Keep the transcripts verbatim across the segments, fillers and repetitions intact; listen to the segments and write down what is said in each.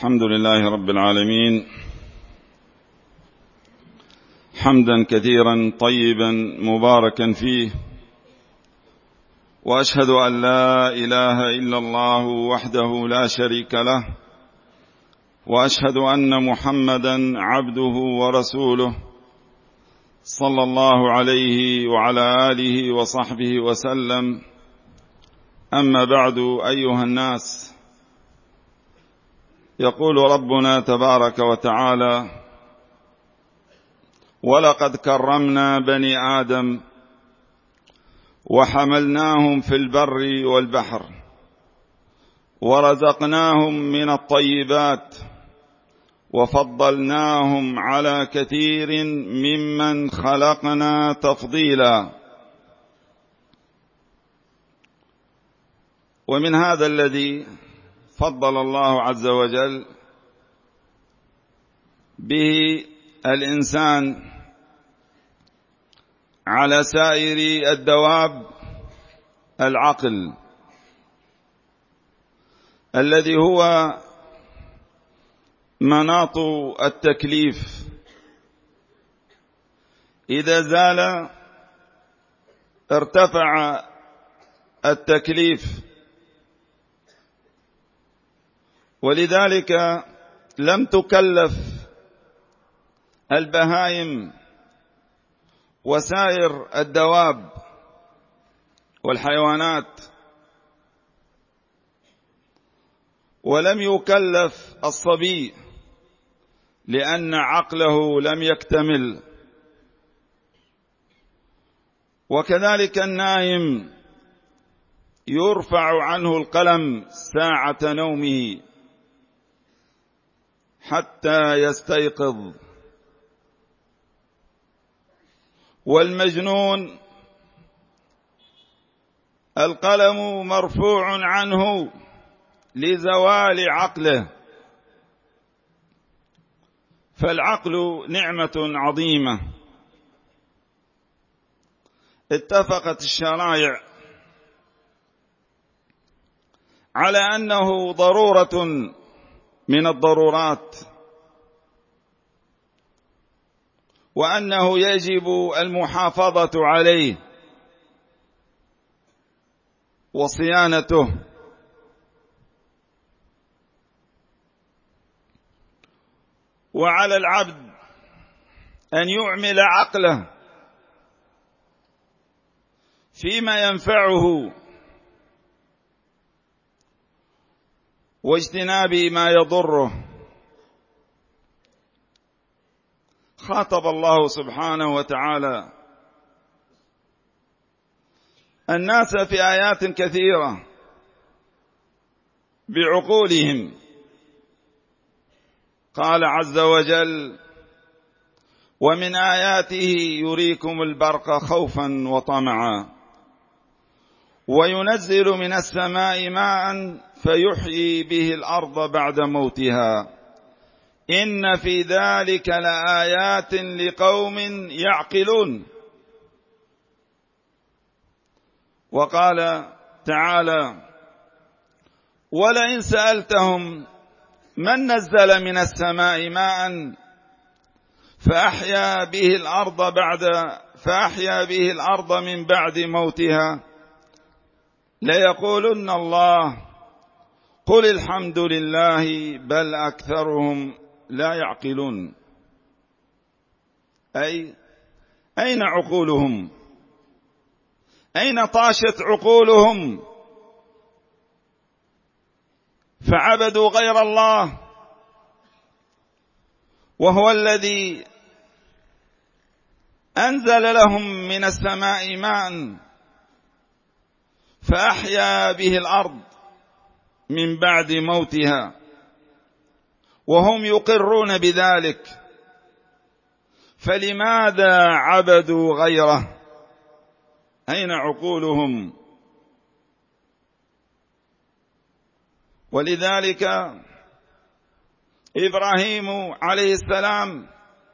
الحمد لله رب العالمين، حمدا كثيرا طيبا مباركا فيه، وأشهد أن لا إله إلا الله وحده لا شريك له، وأشهد أن محمدا عبده ورسوله صلى الله عليه وعلى آله وصحبه وسلم. أما بعد، أيها الناس، يقول ربنا تبارك وتعالى: ولقد كرمنا بني آدم وحملناهم في البر والبحر ورزقناهم من الطيبات وفضلناهم على كثير ممن خلقنا تفضيلا. ومن هذا الذي فضل الله عز وجل به الإنسان على سائر الدواب العقل، الذي هو مناط التكليف. إذا زال ارتفع التكليف، ولذلك لم تكلف البهائم وسائر الدواب والحيوانات، ولم يكلف الصبي لأن عقله لم يكتمل، وكذلك النائم يرفع عنه القلم ساعة نومه حتى يستيقظ، والمجنون القلم مرفوع عنه لزوال عقله. فالعقل نعمة عظيمة اتفقت الشرائع على أنه ضرورة من الضرورات، وأنه يجب المحافظة عليه وصيانته. وعلى العبد أن يعمل عقله فيما ينفعه واجتناب ما يضره. خاطب الله سبحانه وتعالى الناس في آيات كثيرة بعقولهم. قال عز وجل: ومن آياته يريكم البرق خوفا وطمعا وينزل من السماء ماء فيحيي به الأرض بعد موتها إن في ذلك لآيات لقوم يعقلون. وقال تعالى: ولئن سألتهم من نزل من السماء ماء فأحيا به الأرض بعد فأحيا به الأرض من بعد موتها ليقولن الله قل الحمد لله بل أكثرهم لا يعقلون. أي أين عقولهم؟ أين طاشت عقولهم؟ فعبدوا غير الله، وهو الذي أنزل لهم من السماء ماء فأحيا به الأرض من بعد موتها، وهم يقرون بذلك. فلماذا عبدوا غيره؟ أين عقولهم؟ ولذلك إبراهيم عليه السلام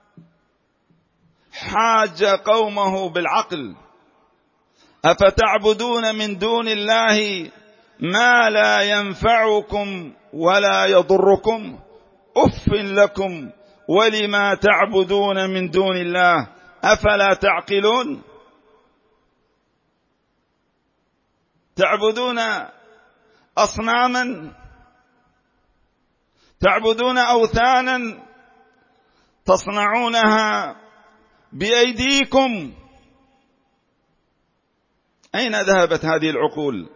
حاج قومه بالعقل: أفتعبدون من دون الله ما لا ينفعكم ولا يضركم أف لكم ولما تعبدون من دون الله أفلا تعقلون. تعبدون أصناما، تعبدون أوثانا تصنعونها بأيديكم. أين ذهبت هذه العقول؟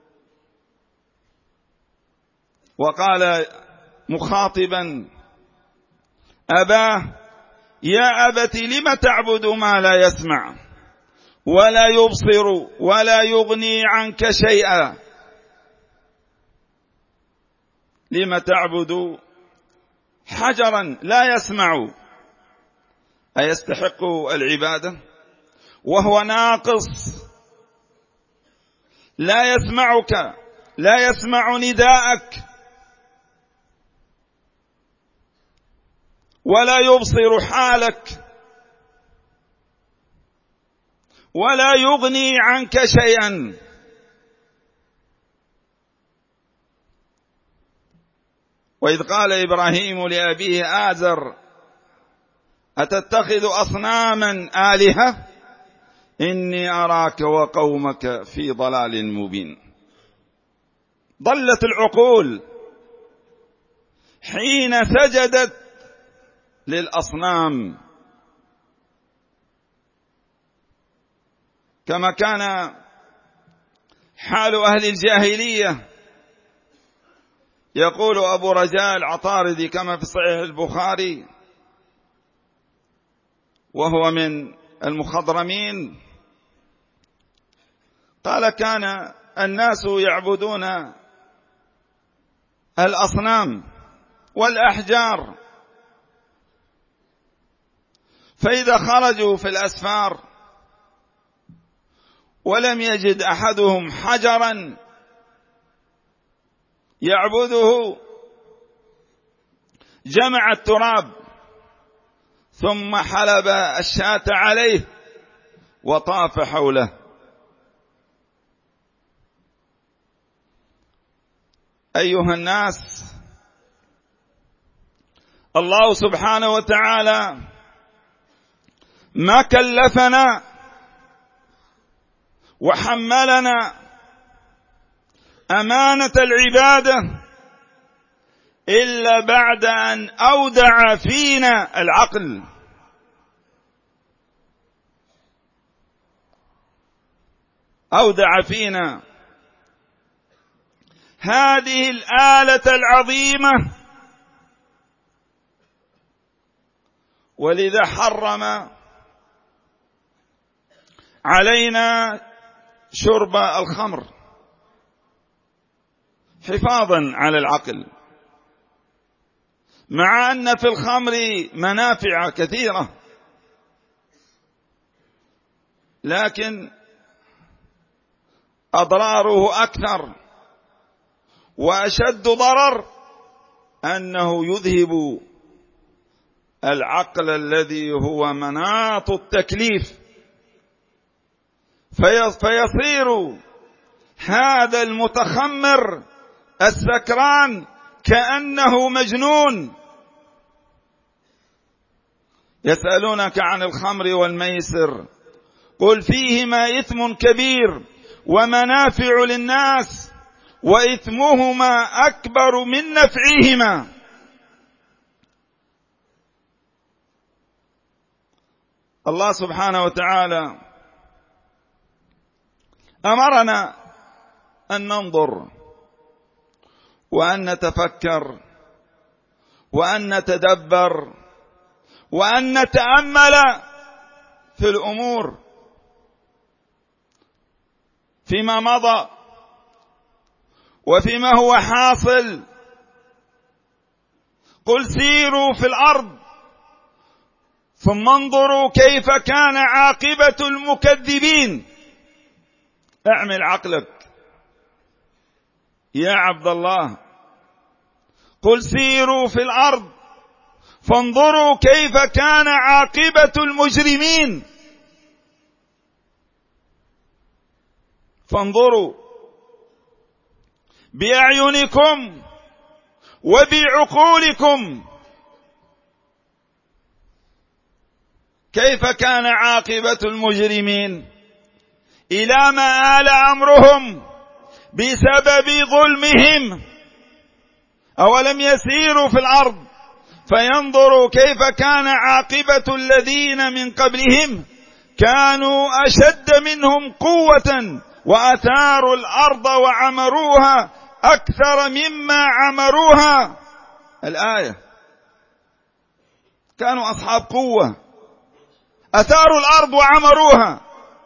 وقال مخاطبا أباه يا أبت لم تعبد ما لا يسمع ولا يبصر ولا يغني عنك شيئا. لم تعبد حجرا لا يسمع، أيستحق العبادة وهو ناقص لا يسمعك، لا يسمع نداءك ولا يبصر حالك ولا يغني عنك شيئا. وإذ قال إبراهيم لأبيه آزر أتتخذ أصناما آلهة إني أراك وقومك في ضلال مبين. ضلت العقول حين سجدت للأصنام، كما كان حال أهل الجاهلية. يقول أبو رجاء العطاردي كما في صحيح البخاري وهو من المخضرمين، قال كان الناس يعبدون الأصنام والأحجار، فإذا خرجوا في الأسفار ولم يجد أحدهم حجرا يعبده جمع التراب ثم حلب الشاة عليه وطاف حوله. أيها الناس، الله سبحانه وتعالى ما كلفنا وحملنا أمانة العبادة إلا بعد أن أودع فينا العقل. أودع فينا هذه الآلة العظيمة، ولذا حرم علينا شرب الخمر حفاظا على العقل، مع أن في الخمر منافع كثيرة، لكن أضراره أكثر وأشد ضرر أنه يذهب العقل الذي هو مناط التكليف، فيصير هذا المتخمر السكران كأنه مجنون. يسألونك عن الخمر والميسر قل فيهما إثم كبير ومنافع للناس وإثمهما أكبر من نفعهما. الله سبحانه وتعالى أمرنا أن ننظر وأن نتفكر وأن نتدبر وأن نتأمل في الأمور فيما مضى وفيما هو حاصل. قل سيروا في الأرض ثم انظروا كيف كان عاقبة المكذبين. اعمل عقلك يا عبد الله. قل سيروا في الأرض فانظروا كيف كان عاقبة المجرمين. فانظروا بأعينكم وبعقولكم كيف كان عاقبة المجرمين؟ إلى ما آل أمرهم بسبب ظلمهم. أولم يسيروا في الأرض فينظروا كيف كان عاقبة الذين من قبلهم كانوا أشد منهم قوة وأثاروا الأرض وعمروها أكثر مما عمروها. الآية. كانوا أصحاب قوة، أثاروا الأرض وعمروها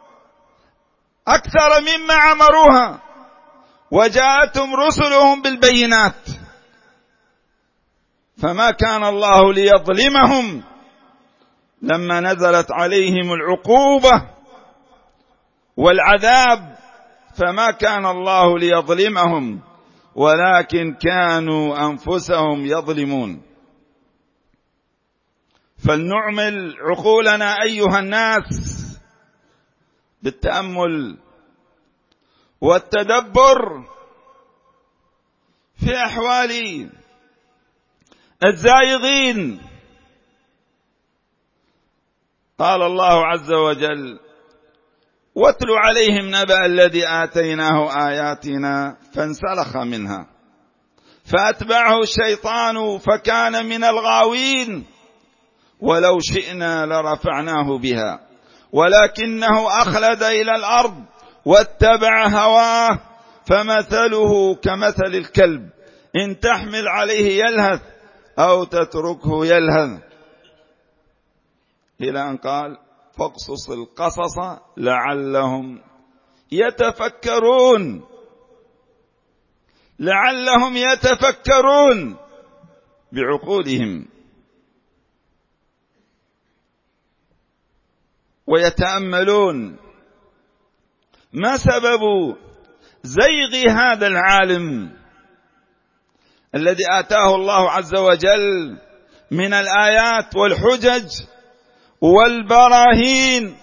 أكثر مما عمروها، وجاءتهم رسلهم بالبينات، فما كان الله ليظلمهم لما نزلت عليهم العقوبة والعذاب، فما كان الله ليظلمهم ولكن كانوا أنفسهم يظلمون. فلنعمل عقولنا أيها الناس بالتأمل والتدبر في أحوال الزائغين. قال الله عز وجل: واتل عليهم نبأ الذي آتيناه آياتنا فانسلخ منها فأتبعه الشيطان فكان من الغاوين ولو شئنا لرفعناه بها ولكنه أخلد إلى الأرض واتبع هواه فمثله كمثل الكلب إن تحمل عليه يلهث أو تتركه يلهث، إلى أن قال: فاقصص القصص لعلهم يتفكرون لعلهم يتفكرون بعقولهم ويتأملون ما سبب زيغ هذا العالم الذي آتاه الله عز وجل من الآيات والحجج والبراهين،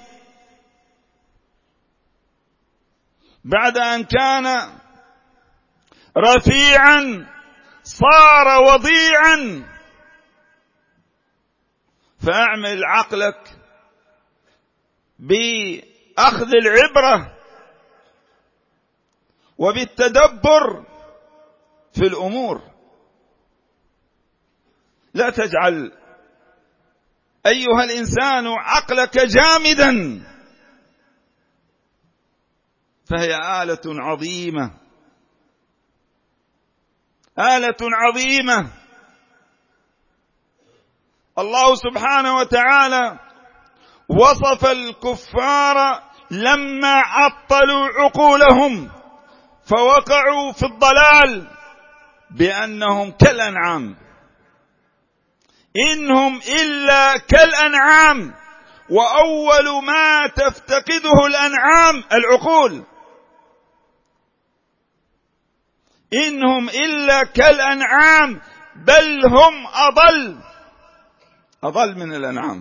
بعد أن كان رفيعا صار وضيعا. فأعمل عقلك بأخذ العبرة وبالتدبر في الأمور، لا تجعل أيها الإنسان عقلك جامدا، فهي آلة عظيمة آلة عظيمة. الله سبحانه وتعالى وصف الكفار لما عطلوا عقولهم فوقعوا في الضلال بأنهم كالأنعام، إنهم إلا كالأنعام، وأول ما تفتقده الأنعام العقول. إنهم إلا كالأنعام بل هم أضل أضل من الأنعام.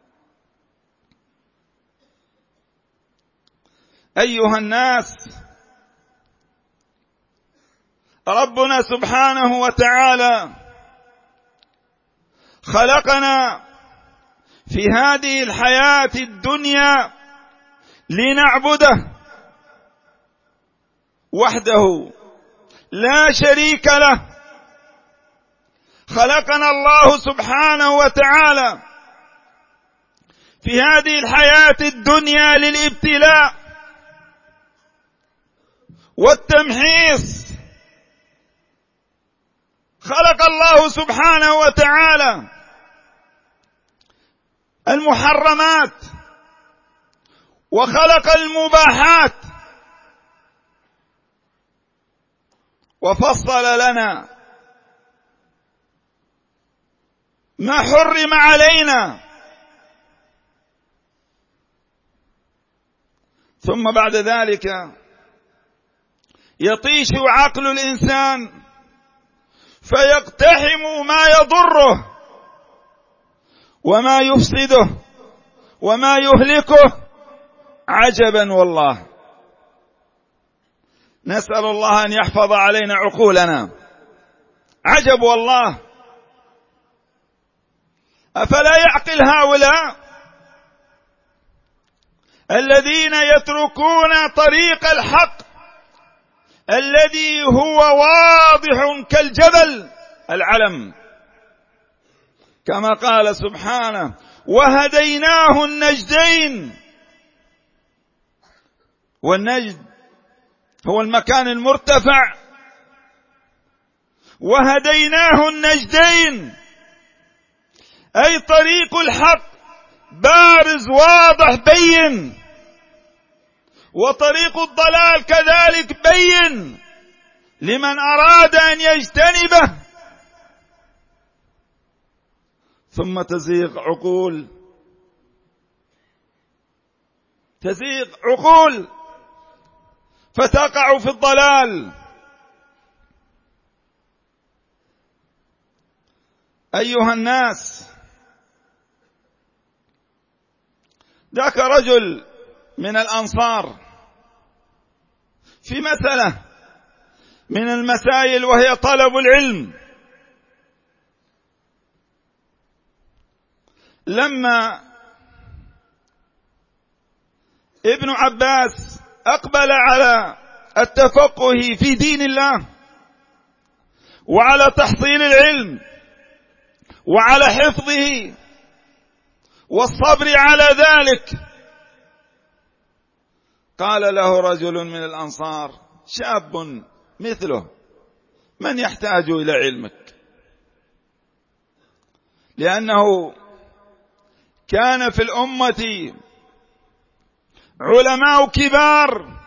أيها الناس، ربنا سبحانه وتعالى خلقنا في هذه الحياة الدنيا لنعبده وحده لا شريك له. خلقنا الله سبحانه وتعالى في هذه الحياة الدنيا للابتلاء والتمحيص. خلق الله سبحانه وتعالى المحرمات وخلق المباحات وفصل لنا ما حرم علينا، ثم بعد ذلك يطيش عقل الإنسان فيقتحم ما يضره وما يفسده وما يهلكه. عجبا والله. نسأل الله أن يحفظ علينا عقولنا. عجب والله. أفلا يعقل هؤلاء الذين يتركون طريق الحق الذي هو واضح كالجبل العلم، كما قال سبحانه: وهديناه النجدين. والنجد هو المكان المرتفع. وهديناه النجدين أي طريق الحق بارز واضح بين، وطريق الضلال كذلك بين لمن أراد أن يجتنبه. ثم تزيغ عقول تزيغ عقول فتقع في الضلال. أيها الناس، ذاك رجل من الأنصار في مسألة من المسائل وهي طلب العلم، لما ابن عباس أقبل على التفقه في دين الله وعلى تحصيل العلم وعلى حفظه والصبر على ذلك، قال له رجل من الأنصار شاب مثله: من يحتاج إلى علمك؟ لأنه كان في الأمة علماء كبار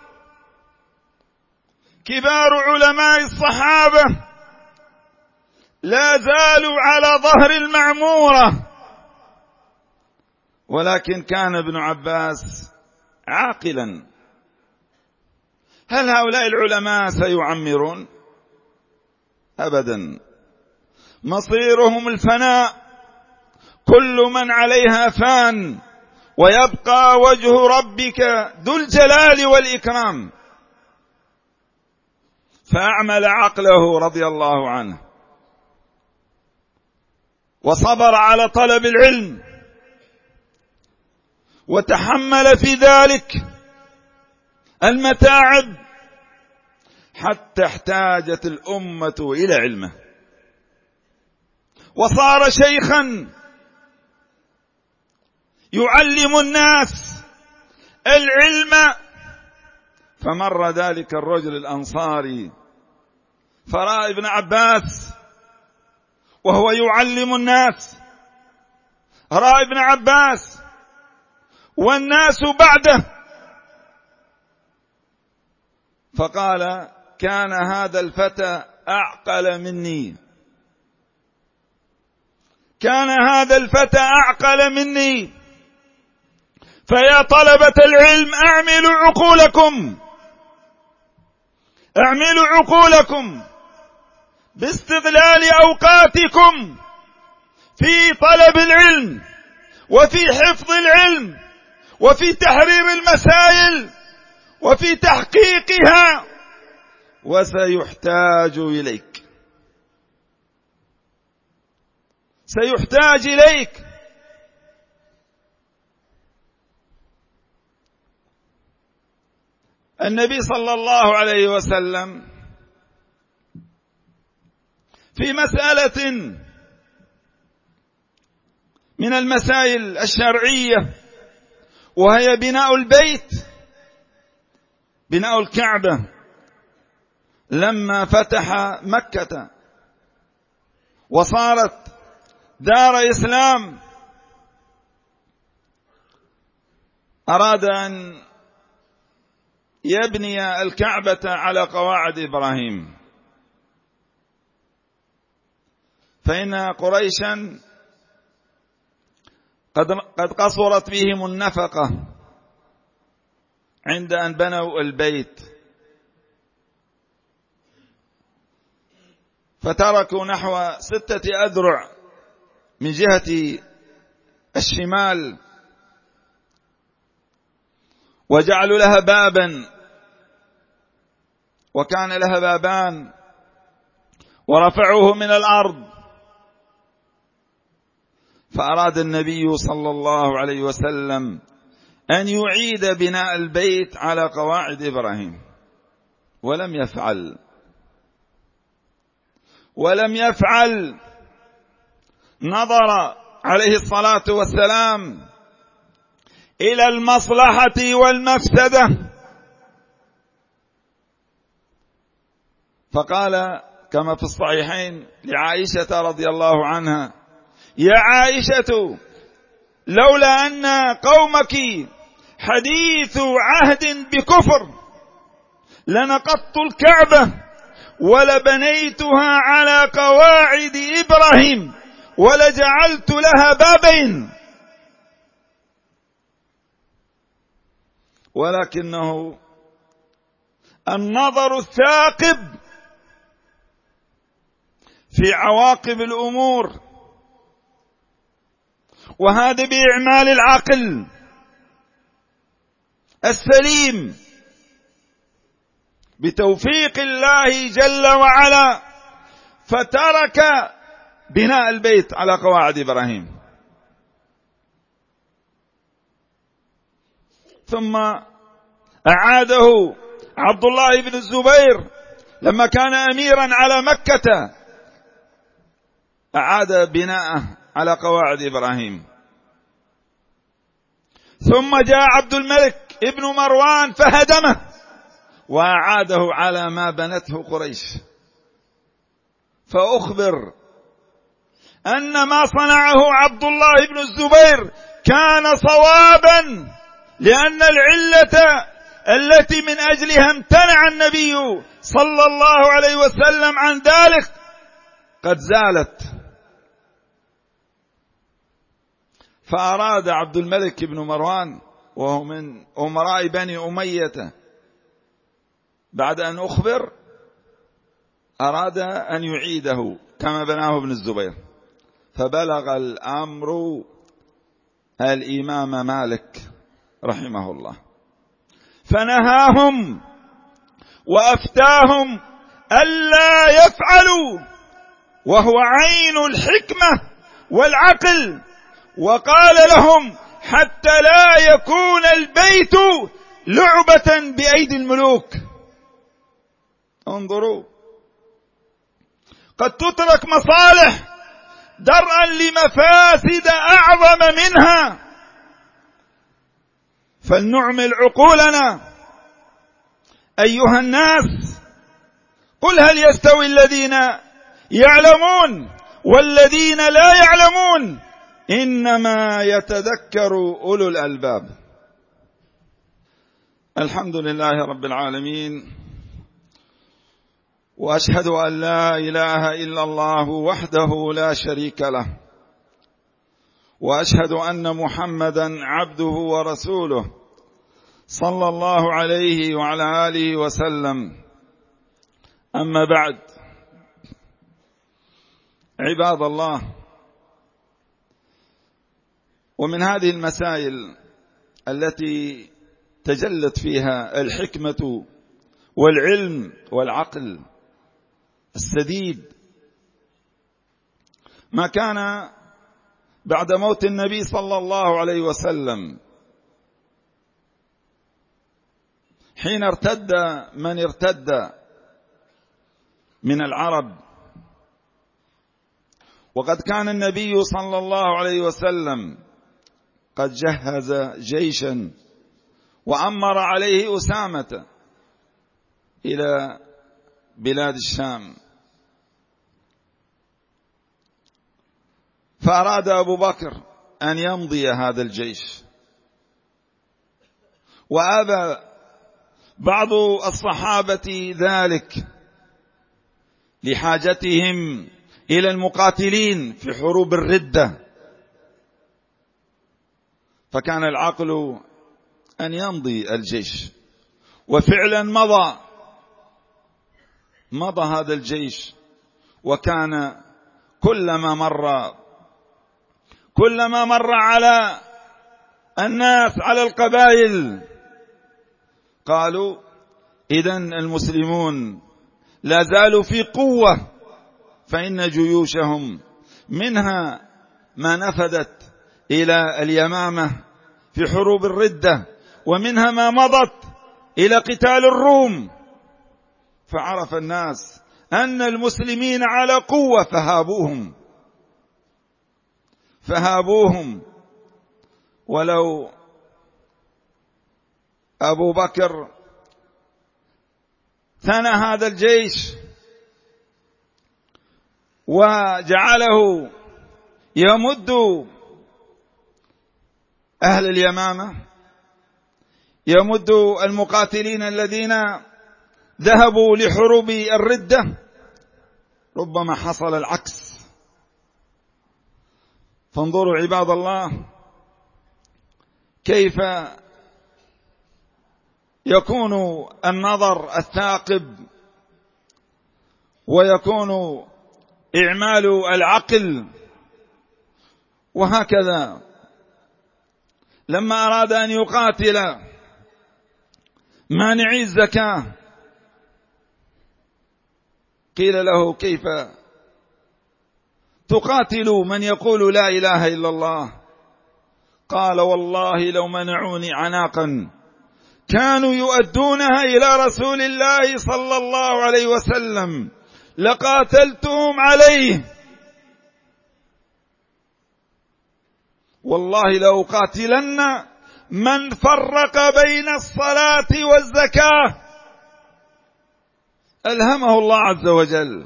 كبار علماء الصحابة لا زالوا على ظهر المعمورة، ولكن كان ابن عباس عاقلا. هل هؤلاء العلماء سيعمرون؟ أبدا، مصيرهم الفناء، كل من عليها فان، ويبقى وجه ربك ذو الجلال والإكرام. فأعمل عقله رضي الله عنه وصبر على طلب العلم وتحمل في ذلك المتاعب حتى احتاجت الأمة إلى علمه، وصار شيخا يعلم الناس العلم. فمر ذلك الرجل الأنصاري فرأى ابن عباس وهو يعلم الناس، رأى ابن عباس والناس بعده، فقال: كان هذا الفتى أعقل مني كان هذا الفتى أعقل مني فيا طلبة العلم أعملوا عقولكم اعملوا عقولكم باستغلال أوقاتكم في طلب العلم وفي حفظ العلم وفي تحرير المسائل وفي تحقيقها، وسيحتاج إليك سيحتاج إليك النبي صلى الله عليه وسلم في مسألة من المسائل الشرعية وهي بناء البيت، بناء الكعبة، لما فتح مكة وصارت دار إسلام أراد أن يبني الكعبة على قواعد إبراهيم، فإن قريشا قد قد قصرت بهم النفقة عند أن بنوا البيت، فتركوا نحو ستة أذرع من جهة الشمال وجعلوا لها بابا، وكان لها بابان، ورفعوه من الأرض. فأراد النبي صلى الله عليه وسلم أن يعيد بناء البيت على قواعد إبراهيم، ولم يفعل ولم يفعل نظر عليه الصلاة والسلام إلى المصلحة والمفسدة، فقال كما في الصحيحين لعائشة رضي الله عنها: يا عائشة، لولا أن قومك حديث عهد بكفر لنقضت الكعبة ولبنيتها على قواعد إبراهيم ولجعلت لها بابين، ولكنه النظر الثاقب في عواقب الأمور، وهذا بإعمال العقل السليم بتوفيق الله جل وعلا، فترك بناء البيت على قواعد إبراهيم. ثم أعاده عبد الله بن الزبير لما كان أميرا على مكة، أعاد بناءه على قواعد إبراهيم. ثم جاء عبد الملك ابن مروان فهدمه وأعاده على ما بنته قريش، فأخبر أن ما صنعه عبد الله بن الزبير كان صوابا، لأن العلة التي من أجلها امتنع النبي صلى الله عليه وسلم عن ذلك قد زالت. فأراد عبد الملك بن مروان وهو من أمراء بني أمية بعد أن أخبر أراد أن يعيده كما بناه ابن الزبير، فبلغ الأمر الإمام مالك رحمه الله، فنهاهم وأفتاهم ألا يفعلوا، وهو عين الحكمة والعقل، وقال لهم: حتى لا يكون البيت لعبة بأيدي الملوك. انظروا، قد تترك مصالح درءا لمفاسد أعظم منها، فلنعمل عقولنا أيها الناس. قل هل يستوي الذين يعلمون والذين لا يعلمون، إنما يتذكر أولو الألباب. الحمد لله رب العالمين، وأشهد أن لا إله إلا الله وحده لا شريك له، وأشهد أن محمدا عبده ورسوله صلى الله عليه وعلى آله وسلم. أما بعد، عباد الله، ومن هذه المسائل التي تجلت فيها الحكمة والعلم والعقل السديد ما كان بعد موت النبي صلى الله عليه وسلم، حين ارتد من ارتد من العرب، وقد كان النبي صلى الله عليه وسلم قد جهز جيشا وأمر عليه أسامة إلى بلاد الشام، فأراد أبو بكر أن يمضي هذا الجيش، وأبى بعض الصحابة ذلك لحاجتهم إلى المقاتلين في حروب الردة، فكان العقل أن يمضي الجيش، وفعلا مضى مضى هذا الجيش. وكان كلما مر كلما مر على الناس على القبائل قالوا: إذن المسلمون لا زالوا في قوة، فإن جيوشهم منها ما نفذت إلى اليمامة في حروب الردة، ومنها ما مضت إلى قتال الروم، فعرف الناس أن المسلمين على قوة فهابوهم فهابوهم ولو أبو بكر ثنى هذا الجيش وجعله يمد أهل اليمامة، يمد المقاتلين الذين ذهبوا لحروب الردة، ربما حصل العكس. فانظروا عباد الله كيف يكون النظر الثاقب ويكون إعمال العقل. وهكذا لما أراد أن يقاتل مانعي الزكاة قيل له: كيف تقاتل من يقول لا إله إلا الله؟ قال: والله لو منعوني عناقا كانوا يؤدونها إلى رسول الله صلى الله عليه وسلم لقاتلتهم عليه، والله لأقاتلن من فرق بين الصلاة والزكاة. ألهمه الله عز وجل،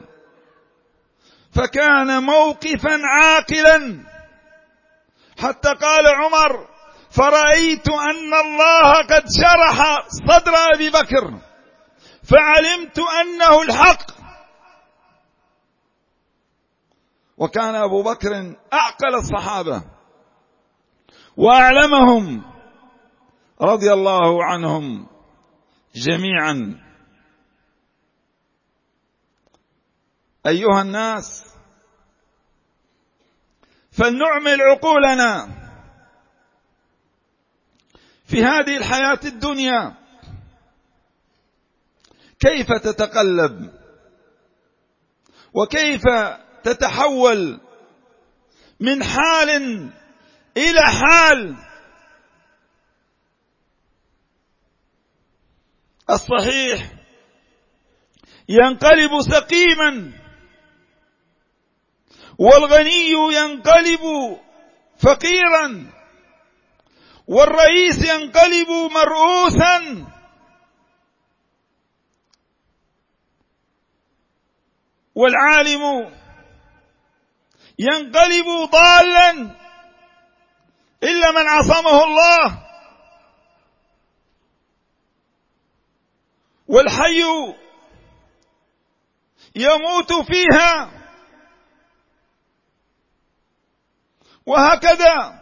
فكان موقفا عاقلا، حتى قال عمر: فرأيت أن الله قد شرح صدر أبي بكر فعلمت أنه الحق. وكان أبو بكر أعقل الصحابة وأعلمهم رضي الله عنهم جميعا. أيها الناس، فلنعمل عقولنا في هذه الحياة الدنيا كيف تتقلب وكيف تتحول من حال إلى حال. الصحيح ينقلب سقيما، والغني ينقلب فقيرا، والرئيس ينقلب مرؤوسا، والعالم ينقلب ضالا إلا من عصمه الله، والحي يموت فيها. وهكذا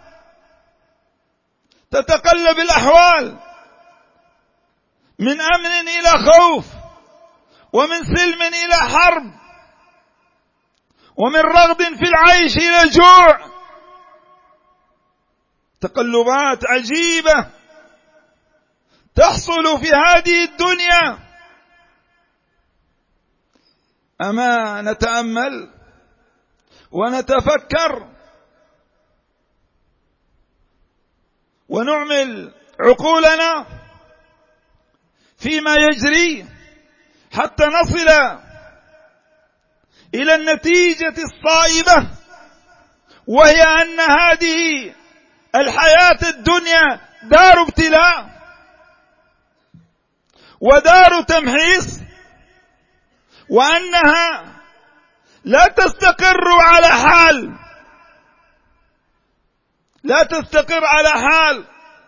تتقلب الأحوال من أمن إلى خوف، ومن سلم إلى حرب، ومن رغد في العيش إلى الجوع. تقلبات عجيبة تحصل في هذه الدنيا. أما نتأمل ونتفكر ونعمل عقولنا فيما يجري حتى نصل إلى النتيجة الصائبة، وهي أن هذه الحياة الدنيا دار ابتلاء ودار تمحيص، وأنها لا تستقر على حال لا تستقر على حال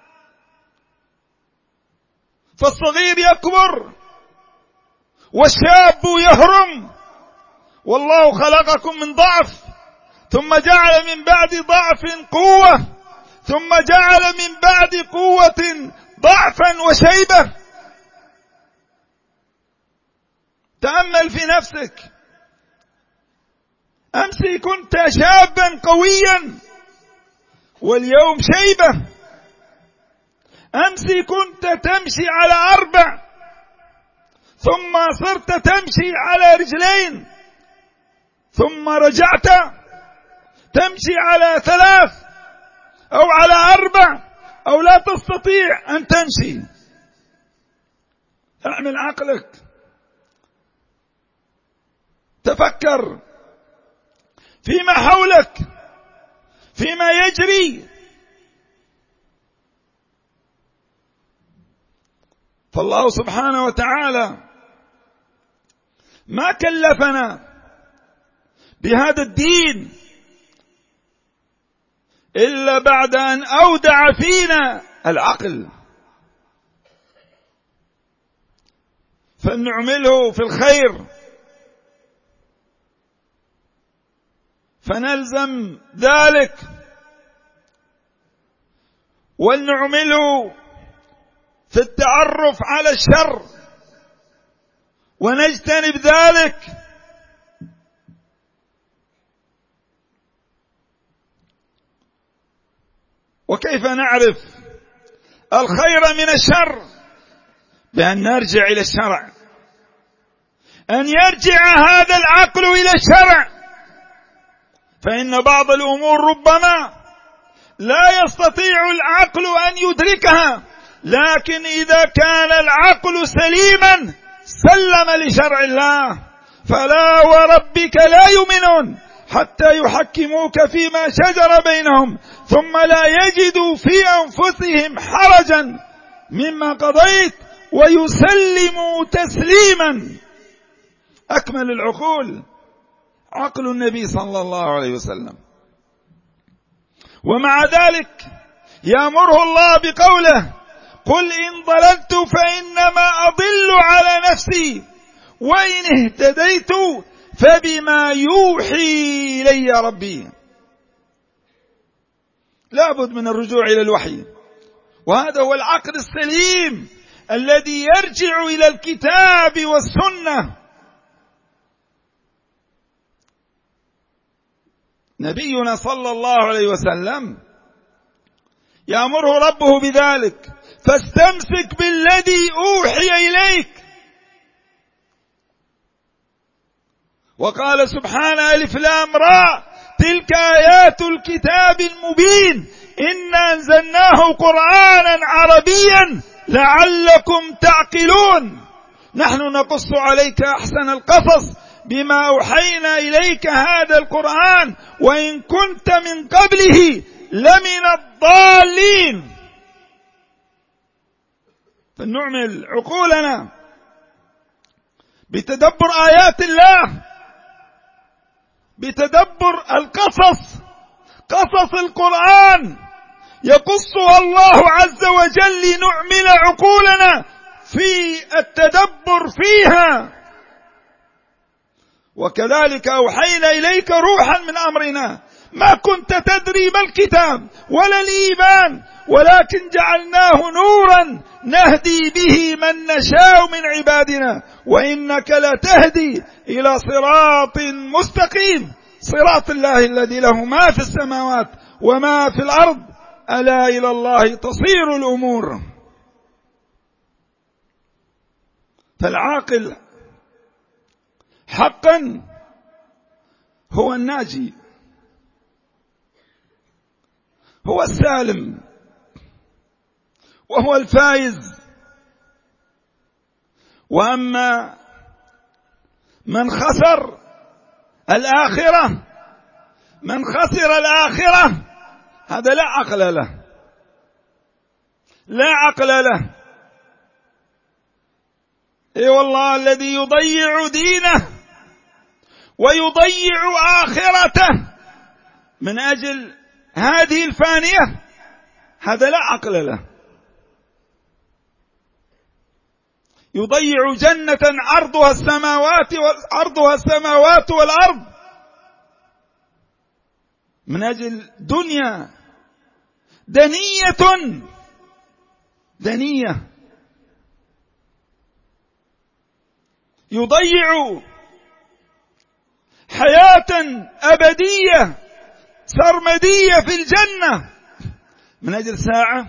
فالصغير يكبر والشاب يهرم، والله خلقكم من ضعف ثم جعل من بعد ضعف قوة ثم جعل من بعد قوة ضعفا وشيبة. تأمل في نفسك، أمس كنت شابا قويا واليوم شيبة، أمس كنت تمشي على أربع ثم صرت تمشي على رجلين، ثم رجعت تمشي على ثلاث أو على أربع أو لا تستطيع أن تمشي، اعمل عقلك، تفكر فيما حولك، فيما يجري. فالله سبحانه وتعالى ما كلفنا بهذا الدين إلا بعد أن أودع فينا العقل، فلنعمله في الخير فنلزم ذلك، ولنعمله في التعرف على الشر ونجتنب ذلك. وكيف نعرف الخير من الشر؟ بأن نرجع إلى الشرع، أن يرجع هذا العقل إلى الشرع، فإن بعض الأمور ربما لا يستطيع العقل أن يدركها، لكن إذا كان العقل سليما سلم لشرع الله. فلا وربك لا يؤمنون حتى يحكموك فيما شجر بينهم ثم لا يجدوا في أنفسهم حرجا مما قضيت ويسلموا تسليما. أكمل العقول عقل النبي صلى الله عليه وسلم، ومع ذلك يأمره الله بقوله: قل إن ضللت فإنما أضل على نفسي وإن اهتديت فبما يوحي إلي ربي. لابد من الرجوع إلى الوحي، وهذا هو العقل السليم الذي يرجع إلى الكتاب والسنة. نبينا صلى الله عليه وسلم يأمره ربه بذلك: فاستمسك بالذي أوحي إليك. وقال سبحانه: ألف لام را تلك آيات الكتاب المبين إنا أنزلناه قرآنا عربيا لعلكم تعقلون. نحن نقص عليك أحسن القصص بما أوحينا إليك هذا القرآن وإن كنت من قبله لمن الضالين. فلنعمل عقولنا بتدبر آيات الله، بتدبر القصص، قصص القرآن يقصها الله عز وجل لنعمل عقولنا في التدبر فيها. وكذلك أوحينا إليك روحا من أمرنا ما كنت تدري ما الكتاب ولا الإيمان ولكن جعلناه نورا نهدي به من نشاء من عبادنا وإنك لتهدي إلى صراط مستقيم، صراط الله الذي له ما في السماوات وما في الأرض ألا إلى الله تصير الأمور. فالعاقل حقا هو الناجي، هو السالم، وهو الفائز. وأما من خسر الآخرة، من خسر الآخرة هذا لا عقل له، لا عقل له. اي والله الذي يضيع دينه ويضيع آخرته من أجل هذه الفانية هذا لا عقل له. يضيع جنة عرضها السماوات عرضها السماوات والأرض من أجل دنيا دنية دنية. يضيع حياة أبدية سرمدية في الجنة من أجل ساعة.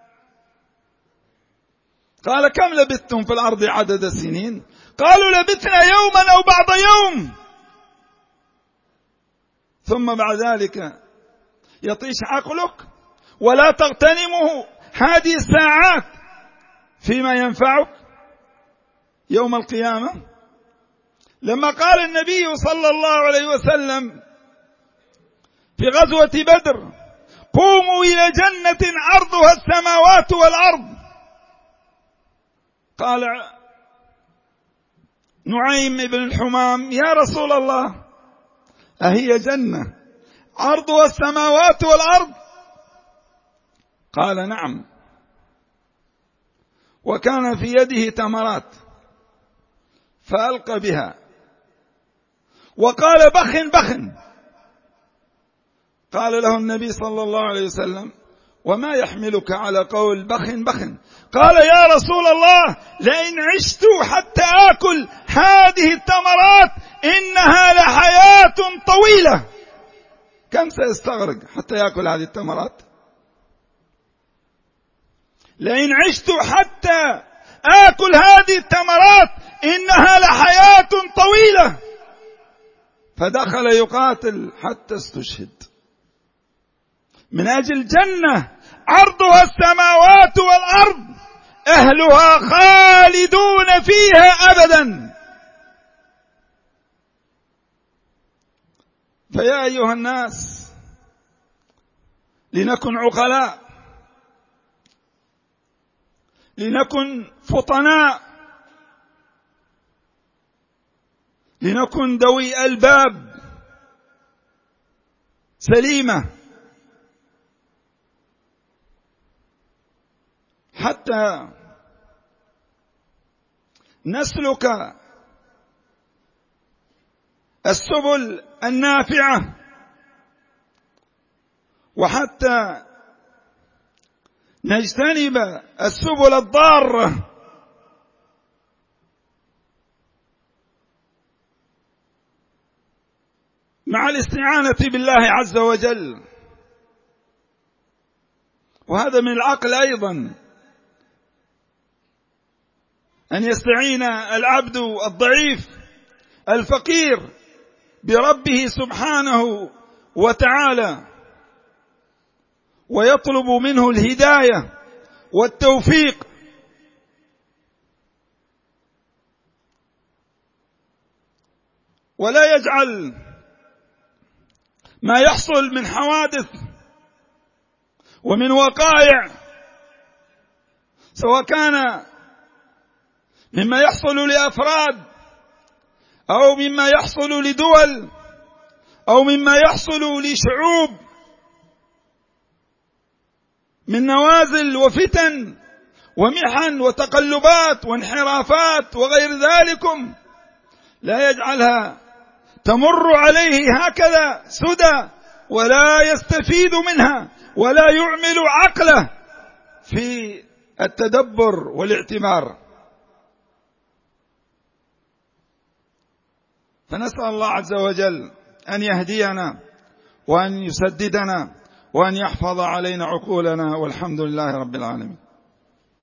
قال: كم لبثتم في الأرض عدد سنين؟ قالوا: لبثنا يوما أو بعض يوم. ثم بعد ذلك يطيش عقلك ولا تغتنمه هذه الساعات فيما ينفعك يوم القيامة. لما قال النبي صلى الله عليه وسلم في غزوة بدر: قوموا إلى جنة عرضها السماوات والأرض، قال نعيم بن الحمام: يا رسول الله، أهي جنة عرضها السماوات والأرض؟ قال: نعم. وكان في يده تمرات فألقى بها وقال: بخ بخ. قال له النبي صلى الله عليه وسلم: وما يحملك على قول بخ بخ؟ قال: يا رسول الله، لئن عشت حتى آكل هذه التمرات إنها لحياة طويلة. كم سيستغرق حتى يأكل هذه التمرات؟ لئن عشت حتى آكل هذه التمرات إنها لحياة طويلة. فدخل يقاتل حتى استشهد من أجل جنة عرضها السماوات والأرض أهلها خالدون فيها أبدا. فيا أيها الناس، لنكن عقلاء، لنكن فطناء، لنكن ذوي ألباب سليمة، حتى نسلك السبل النافعة، وحتى نجتنب السبل الضارة. مع الاستعانة بالله عز وجل. وهذا من العقل أيضا أن يستعين العبد الضعيف الفقير بربه سبحانه وتعالى، ويطلب منه الهداية والتوفيق. ولا يجعل ما يحصل من حوادث ومن وقائع، سواء كان مما يحصل لأفراد أو مما يحصل لدول أو مما يحصل لشعوب من نوازل وفتن ومحن وتقلبات وانحرافات وغير ذلكم، لا يجعلها تمر عليه هكذا سدى ولا يستفيد منها ولا يعمل عقله في التدبر والاعتبار. فنسأل الله عز وجل أن يهدينا وأن يسددنا وأن يحفظ علينا عقولنا، والحمد لله رب العالمين.